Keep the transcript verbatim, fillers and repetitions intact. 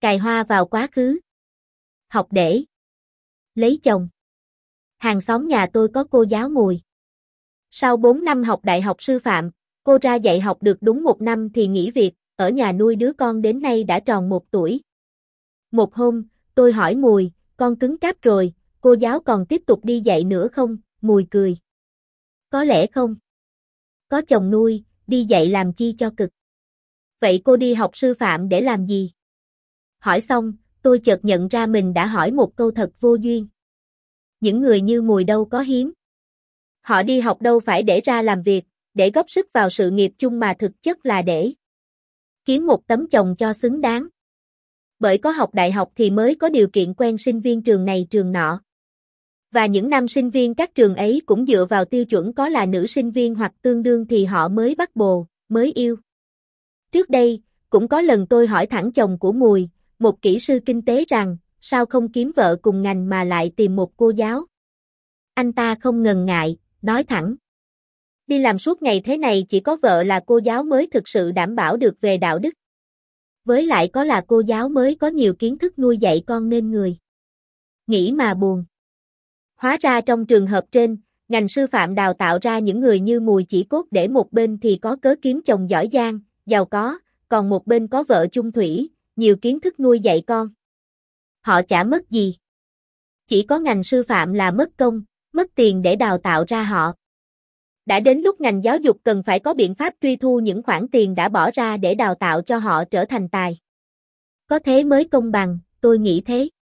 Cài hoa vào quá khứ. Học để lấy chồng. Hàng xóm nhà tôi có cô giáo Mùi. Sau bốn năm học đại học sư phạm, cô ra dạy học được đúng một năm thì nghỉ việc, ở nhà nuôi đứa con đến nay đã tròn một tuổi. Một hôm, tôi hỏi Mùi, con cứng cáp rồi, cô giáo còn tiếp tục đi dạy nữa không? Mùi cười. Có lẽ không. Có chồng nuôi, đi dạy làm chi cho cực. Vậy cô đi học sư phạm để làm gì? Hỏi xong, tôi chợt nhận ra mình đã hỏi một câu thật vô duyên. Những người như Mùi đâu có hiếm. Họ đi học đâu phải để ra làm việc, để góp sức vào sự nghiệp chung mà thực chất là để kiếm một tấm chồng cho xứng đáng. Bởi có học đại học thì mới có điều kiện quen sinh viên trường này trường nọ. Và những nam sinh viên các trường ấy cũng dựa vào tiêu chuẩn có là nữ sinh viên hoặc tương đương thì họ mới bắt bồ, mới yêu. Trước đây, cũng có lần tôi hỏi thẳng chồng của Mùi, một kỹ sư kinh tế rằng, sao không kiếm vợ cùng ngành mà lại tìm một cô giáo? Anh ta không ngần ngại, nói thẳng. Đi làm suốt ngày thế này chỉ có vợ là cô giáo mới thực sự đảm bảo được về đạo đức. Với lại có là cô giáo mới có nhiều kiến thức nuôi dạy con nên người. Nghĩ mà buồn. Hóa ra trong trường hợp trên, ngành sư phạm đào tạo ra những người như Mùi chỉ cốt để một bên thì có cớ kiếm chồng giỏi giang, giàu có, còn một bên có vợ chung thủy, nhiều kiến thức nuôi dạy con. Họ chả mất gì. Chỉ có ngành sư phạm là mất công, mất tiền để đào tạo ra họ. Đã đến lúc ngành giáo dục cần phải có biện pháp truy thu những khoản tiền đã bỏ ra để đào tạo cho họ trở thành tài. Có thế mới công bằng, tôi nghĩ thế.